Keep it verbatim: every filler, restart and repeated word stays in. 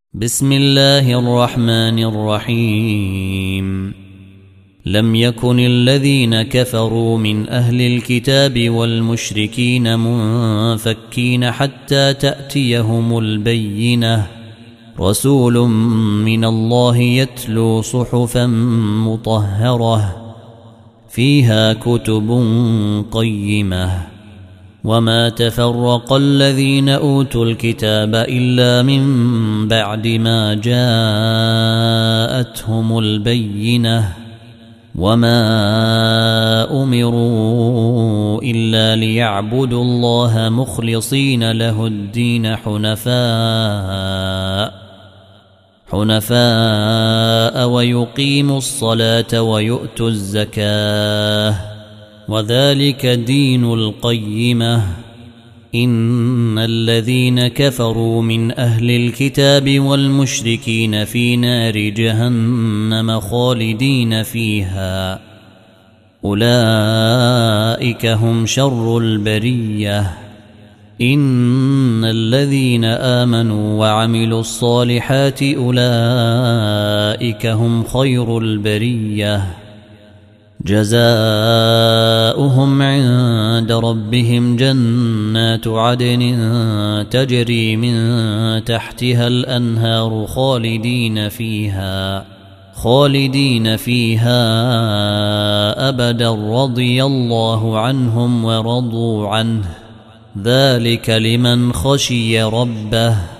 بسم الله الرحمن الرحيم. لم يكن الذين كفروا من أهل الكتاب والمشركين منفكين حتى تأتيهم البينة، رسول من الله يتلو صحفا مطهرة فيها كتب قيمة. وما تفرق الذين أوتوا الكتاب إلا من بعد ما جاءتهم البينة، وما أمروا إلا ليعبدوا الله مخلصين له الدين حنفاء حنفاء ويقيموا الصلاة ويؤتوا الزكاة، وذلك دين القيمة. إن الذين كفروا من أهل الكتاب والمشركين في نار جهنم خالدين فيها، أولئك هم شر البرية. إن الذين آمنوا وعملوا الصالحات أولئك هم خير البرية، جزاؤهم عند ربهم جنات عدن تجري من تحتها الأنهار خالدين فيها خالدين فيها أبدا، رضي الله عنهم ورضوا عنه، ذلك لمن خشي ربه.